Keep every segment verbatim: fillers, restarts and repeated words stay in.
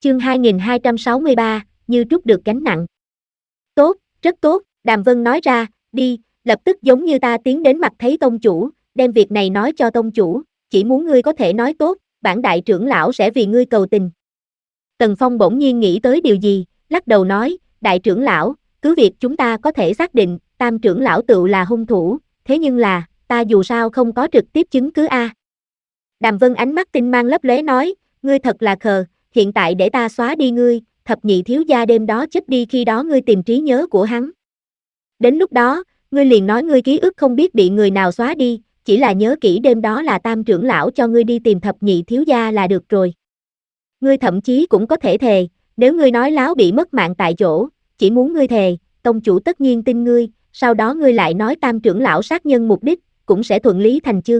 Chương hai nghìn hai trăm sáu mươi ba, như trút được gánh nặng. Tốt, rất tốt, Đàm Vân nói ra, đi, lập tức giống như ta tiến đến mặt thấy tông chủ, đem việc này nói cho tông chủ, chỉ muốn ngươi có thể nói tốt, bản đại trưởng lão sẽ vì ngươi cầu tình. Tần Phong bỗng nhiên nghĩ tới điều gì, lắc đầu nói, đại trưởng lão, cứ việc chúng ta có thể xác định, tam trưởng lão tựu là hung thủ, thế nhưng là, ta dù sao không có trực tiếp chứng cứ a. Đàm Vân ánh mắt tinh mang lấp lóe nói, ngươi thật là khờ, hiện tại để ta xóa đi ngươi, thập nhị thiếu gia đêm đó chết đi khi đó ngươi tìm trí nhớ của hắn. Đến lúc đó, ngươi liền nói ngươi ký ức không biết bị người nào xóa đi, chỉ là nhớ kỹ đêm đó là tam trưởng lão cho ngươi đi tìm thập nhị thiếu gia là được rồi. Ngươi thậm chí cũng có thể thề, nếu ngươi nói láo bị mất mạng tại chỗ, chỉ muốn ngươi thề, tông chủ tất nhiên tin ngươi, sau đó ngươi lại nói tam trưởng lão sát nhân mục đích, cũng sẽ thuận lý thành chương.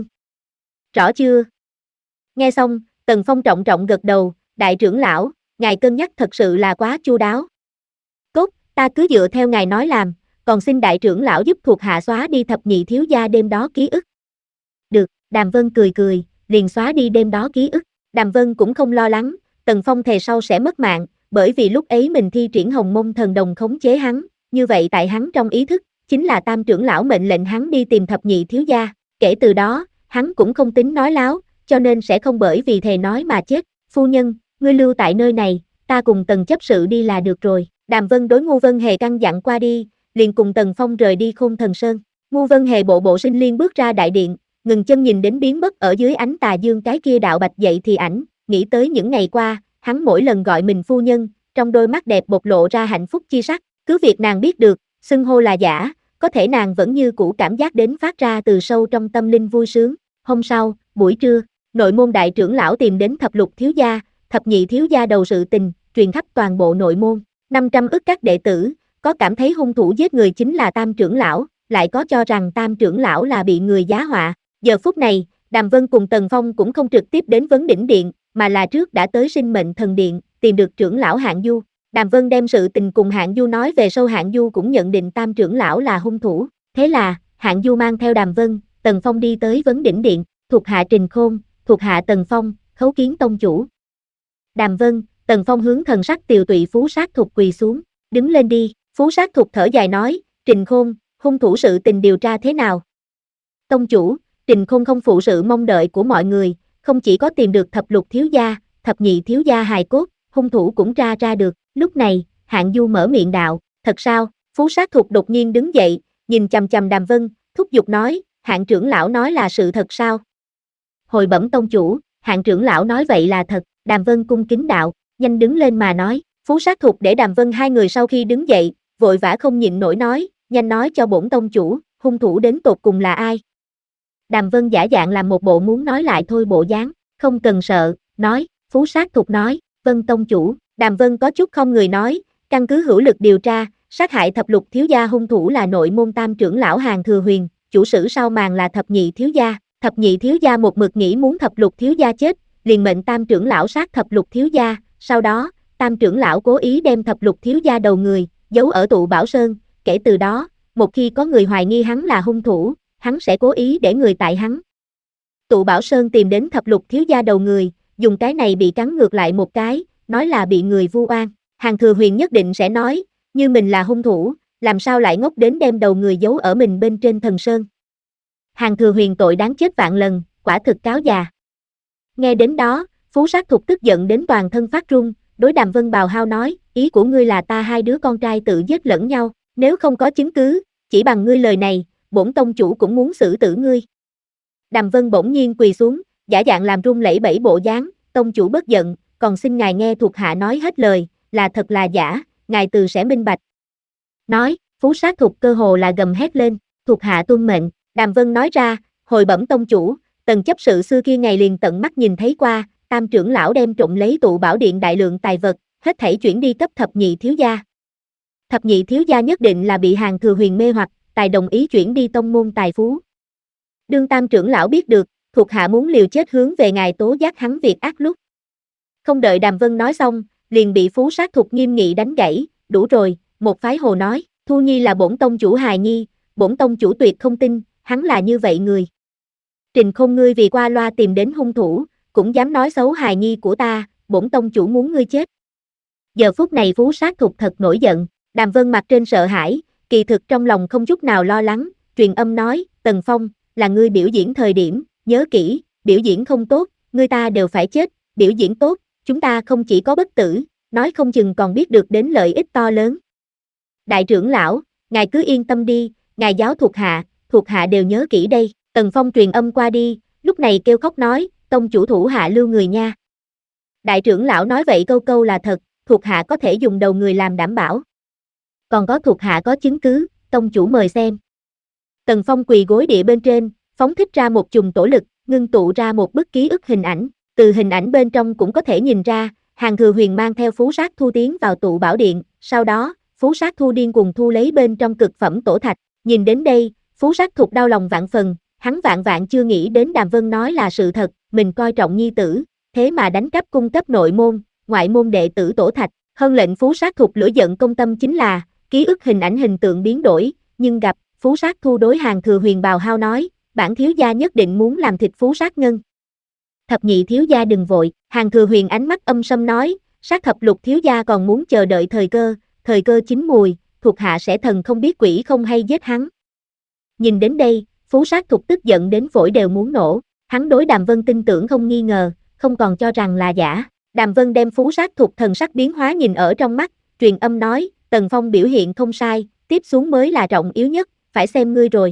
Rõ chưa? Nghe xong, Tần Phong trọng trọng gật đầu, đại trưởng lão, ngài cân nhắc thật sự là quá chu đáo. Tốt, ta cứ dựa theo ngài nói làm, còn xin đại trưởng lão giúp thuộc hạ xóa đi thập nhị thiếu gia đêm đó ký ức. Được, Đàm Vân cười cười, liền xóa đi đêm đó ký ức. Đàm Vân cũng không lo lắng, Tần Phong thề sau sẽ mất mạng, bởi vì lúc ấy mình thi triển Hồng Mông Thần Đồng khống chế hắn, như vậy tại hắn trong ý thức, chính là tam trưởng lão mệnh lệnh hắn đi tìm thập nhị thiếu gia, kể từ đó, hắn cũng không tính nói láo, cho nên sẽ không bởi vì thề nói mà chết. Phu nhân, ngươi lưu tại nơi này, ta cùng Tần chấp sự đi là được rồi. Đàm Vân đối Ngô Vân Hề căn dặn qua đi, liền cùng Tần Phong rời đi Khôn Thần Sơn. Ngô Vân Hề bộ bộ sinh liên bước ra đại điện, ngừng chân nhìn đến biến mất ở dưới ánh tà dương cái kia đạo bạch dậy thì ảnh, nghĩ tới những ngày qua, hắn mỗi lần gọi mình phu nhân, trong đôi mắt đẹp bộc lộ ra hạnh phúc chi sắc, cứ việc nàng biết được, xưng hô là giả, có thể nàng vẫn như cũ cảm giác đến phát ra từ sâu trong tâm linh vui sướng. Hôm sau, buổi trưa, nội môn đại trưởng lão tìm đến thập lục thiếu gia, thập nhị thiếu gia đầu sự tình, truyền khắp toàn bộ nội môn, năm trăm ức các đệ tử, có cảm thấy hung thủ giết người chính là tam trưởng lão, lại có cho rằng tam trưởng lão là bị người giá họa. Giờ phút này, Đàm Vân cùng Tần Phong cũng không trực tiếp đến vấn đỉnh điện, mà là trước đã tới sinh mệnh thần điện, tìm được trưởng lão Hạng Du. Đàm Vân đem sự tình cùng Hạng Du nói về sau, Hạng Du cũng nhận định tam trưởng lão là hung thủ, thế là, Hạng Du mang theo Đàm Vân, Tần Phong đi tới vấn đỉnh điện, thuộc hạ Trình Khôn, thuộc hạ Tần Phong, khấu kiến tông chủ. Đàm Vân, Tần Phong hướng thần sắc tiều tụy Phú Sát Thục quỳ xuống, đứng lên đi. Phú Sát Thục thở dài nói, Trình Khôn, hung thủ sự tình điều tra thế nào? Tông chủ, Trình Khôn không phụ sự mong đợi của mọi người, không chỉ có tìm được thập lục thiếu gia, thập nhị thiếu gia hài cốt, hung thủ cũng tra ra được. Lúc này, Hạng Du mở miệng đạo, thật sao? Phú Sát Thục đột nhiên đứng dậy, nhìn chằm chằm Đàm Vân, thúc giục nói, Hạng trưởng lão nói là sự thật sao? Hồi bẩm tông chủ, Hạng trưởng lão nói vậy là thật. Đàm Vân cung kính đạo, nhanh đứng lên mà nói. Phú Sát Thục để Đàm Vân hai người sau khi đứng dậy, vội vã không nhịn nổi nói, nhanh nói cho bổn tông chủ, hung thủ đến tột cùng là ai? Đàm Vân giả dạng làm một bộ muốn nói lại thôi bộ dáng, không cần sợ, nói. Phú Sát Thục nói, vâng tông chủ. Đàm Vân có chút không người nói, căn cứ hữu lực điều tra, sát hại thập lục thiếu gia hung thủ là nội môn tam trưởng lão Hàn Thừa Huyền, chủ sử sau màn là thập nhị thiếu gia. Thập nhị thiếu gia một mực nghĩ muốn thập lục thiếu gia chết, liền mệnh tam trưởng lão sát thập lục thiếu gia, sau đó, tam trưởng lão cố ý đem thập lục thiếu gia đầu người, giấu ở tụ Bảo Sơn, kể từ đó, một khi có người hoài nghi hắn là hung thủ, hắn sẽ cố ý để người tại hắn. Tụ Bảo Sơn tìm đến thập lục thiếu gia đầu người, dùng cái này bị cắn ngược lại một cái, nói là bị người vu oan. Hàn Thừa Huyền nhất định sẽ nói, như mình là hung thủ, làm sao lại ngốc đến đem đầu người giấu ở mình bên trên thần sơn. Hàn Thừa Huyền tội đáng chết vạn lần, quả thực cáo già. Nghe đến đó, Phú Sát Thục tức giận đến toàn thân phát run, đối Đàm Vân bào hao nói, ý của ngươi là ta hai đứa con trai tự giết lẫn nhau, nếu không có chứng cứ, chỉ bằng ngươi lời này, bổn tông chủ cũng muốn xử tử ngươi. Đàm Vân bỗng nhiên quỳ xuống, giả dạng làm run lẩy bẩy bộ dáng, tông chủ bất giận, còn xin ngài nghe thuộc hạ nói hết lời, là thật là giả, ngài từ sẽ minh bạch. Nói, Phú Sát Thục cơ hồ là gầm hét lên, thuộc hạ tuân mệnh. Đàm Vân nói ra, hồi bẩm tông chủ, Tần chấp sự xưa kia ngày liền tận mắt nhìn thấy qua, tam trưởng lão đem trộm lấy tụ bảo điện đại lượng tài vật, hết thảy chuyển đi cấp thập nhị thiếu gia. Thập nhị thiếu gia nhất định là bị Hàn Thừa Huyền mê hoặc, tài đồng ý chuyển đi tông môn tài phú. Đương tam trưởng lão biết được, thuộc hạ muốn liều chết hướng về ngài tố giác hắn việc ác lúc. Không đợi Đàm Vân nói xong, liền bị Phú Sát Thục nghiêm nghị đánh gãy, đủ rồi, một phái hồ nói, Thu Nhi là bổn tông chủ hài nhi, bổn tông chủ tuyệt không tin, hắn là như vậy người. Trình Khôn ngươi vì qua loa tìm đến hung thủ, cũng dám nói xấu hài nhi của ta, bổn tông chủ muốn ngươi chết. Giờ phút này Phú Sát Thục thật nổi giận, Đàm Vân mặt trên sợ hãi, kỳ thực trong lòng không chút nào lo lắng, truyền âm nói, Tần Phong, là ngươi biểu diễn thời điểm, nhớ kỹ, biểu diễn không tốt, ngươi ta đều phải chết, biểu diễn tốt, chúng ta không chỉ có bất tử, nói không chừng còn biết được đến lợi ích to lớn. Đại trưởng lão, ngài cứ yên tâm đi, ngài giáo thuộc hạ, thuộc hạ đều nhớ kỹ đây, Tần Phong truyền âm qua đi, lúc này kêu khóc nói, tông chủ thủ hạ lưu người nha. Đại trưởng lão nói vậy câu câu là thật, thuộc hạ có thể dùng đầu người làm đảm bảo. Còn có thuộc hạ có chứng cứ, tông chủ mời xem. Tần Phong quỳ gối địa bên trên, phóng thích ra một chùm tổ lực, ngưng tụ ra một bức ký ức hình ảnh, từ hình ảnh bên trong cũng có thể nhìn ra, Hàn Thừa Huyền mang theo Phú Sát Thu tiến vào tụ bảo điện, sau đó, Phú Sát Thu điên cuồng thu lấy bên trong cực phẩm tổ thạch, nhìn đến đây, Phú Sát Thục đau lòng vạn phần, hắn vạn vạn chưa nghĩ đến Đàm Vân nói là sự thật, mình coi trọng nhi tử, thế mà đánh cắp cung cấp nội môn, ngoại môn đệ tử tổ thạch, hơn lệnh Phú Sát Thục lửa giận công tâm chính là, ký ức hình ảnh hình tượng biến đổi, nhưng gặp, Phú Sát Thu đối Hàn Thừa Huyền bào hao nói, bản thiếu gia nhất định muốn làm thịt Phú Sát Ngân. Thập nhị thiếu gia đừng vội, Hàn Thừa Huyền ánh mắt âm sâm nói, sát thập lục thiếu gia còn muốn chờ đợi thời cơ, thời cơ chín mùi, thuộc hạ sẽ thần không biết quỷ không hay giết hắn. Nhìn đến đây, Phú Sát Thục tức giận đến phổi đều muốn nổ, hắn đối Đàm Vân tin tưởng không nghi ngờ, không còn cho rằng là giả. Đàm Vân đem Phú Sát Thục thần sắc biến hóa nhìn ở trong mắt, truyền âm nói, Tần Phong biểu hiện không sai, tiếp xuống mới là trọng yếu nhất, phải xem ngươi rồi.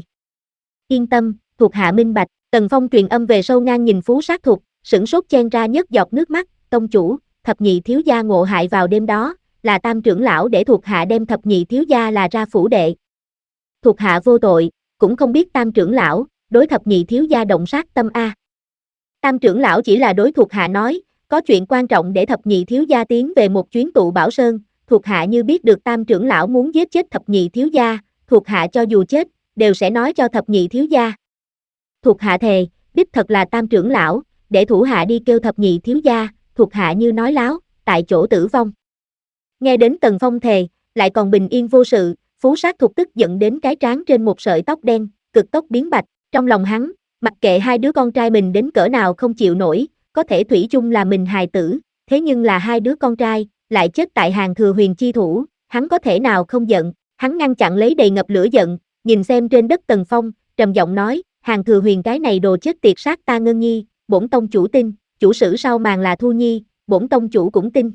Yên tâm, thuộc hạ minh bạch, Tần Phong truyền âm về sâu ngang nhìn Phú Sát Thục, sửng sốt chen ra nhất giọt nước mắt, tông chủ, thập nhị thiếu gia ngộ hại vào đêm đó, là tam trưởng lão để thuộc hạ đem thập nhị thiếu gia là ra phủ đệ. Thuộc hạ vô tội, cũng không biết tam trưởng lão, đối thập nhị thiếu gia động sát tâm a. Tam trưởng lão chỉ là đối thuộc hạ nói, có chuyện quan trọng để thập nhị thiếu gia tiến về một chuyến tụ bảo sơn, thuộc hạ như biết được tam trưởng lão muốn giết chết thập nhị thiếu gia, thuộc hạ cho dù chết, đều sẽ nói cho thập nhị thiếu gia. Thuộc hạ thề, đích thật là tam trưởng lão, để thủ hạ đi kêu thập nhị thiếu gia, thuộc hạ như nói láo, tại chỗ tử vong. Nghe đến Tần Phong thề, lại còn bình yên vô sự, Phú Sát Thục tức giận đến cái trán trên một sợi tóc đen, cực tốc biến bạch, trong lòng hắn, mặc kệ hai đứa con trai mình đến cỡ nào không chịu nổi, có thể thủy chung là mình hài tử, thế nhưng là hai đứa con trai, lại chết tại Hàn Thừa Huyền chi thủ, hắn có thể nào không giận, hắn ngăn chặn lấy đầy ngập lửa giận, nhìn xem trên đất Tần Phong, trầm giọng nói, Hàn Thừa Huyền cái này đồ chết tiệt sát ta Ngân Nhi, bổn tông chủ tin, chủ sử sau màn là Thu Nhi, bổn tông chủ cũng tin.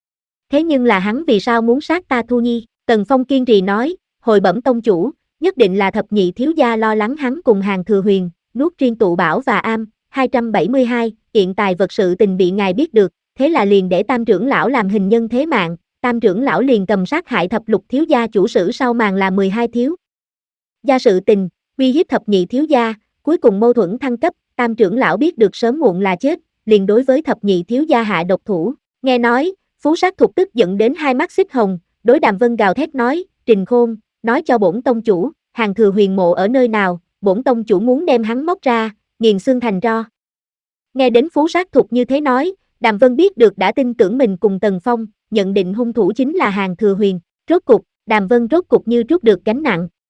Thế nhưng là hắn vì sao muốn sát ta Thu Nhi? Tần Phong kiên trì nói, hồi bẩm tông chủ, nhất định là thập nhị thiếu gia lo lắng hắn cùng Hàn Thừa Huyền, nuốt riêng tụ bảo và am, hai trăm bảy mươi hai, hiện tài vật sự tình bị ngài biết được, thế là liền để tam trưởng lão làm hình nhân thế mạng, tam trưởng lão liền cầm sát hại thập lục thiếu gia chủ sử sau màn là mười hai thiếu gia sự tình, uy hiếp thập nhị thiếu gia, cuối cùng mâu thuẫn thăng cấp, tam trưởng lão biết được sớm muộn là chết, liền đối với thập nhị thiếu gia hạ độc thủ, nghe nói, Phú Sát Thục tức giận đến hai mắt xích hồng, đối Đàm Vân gào thét nói, Trình Khôn, nói cho bổn tông chủ, Hàn Thừa Huyền mộ ở nơi nào, bổn tông chủ muốn đem hắn móc ra, nghiền xương thành tro. Nghe đến Phú Sát Thục như thế nói, Đàm Vân biết được đã tin tưởng mình cùng Tần Phong, nhận định hung thủ chính là Hàn Thừa Huyền, rốt cục, Đàm Vân rốt cục như trút được gánh nặng,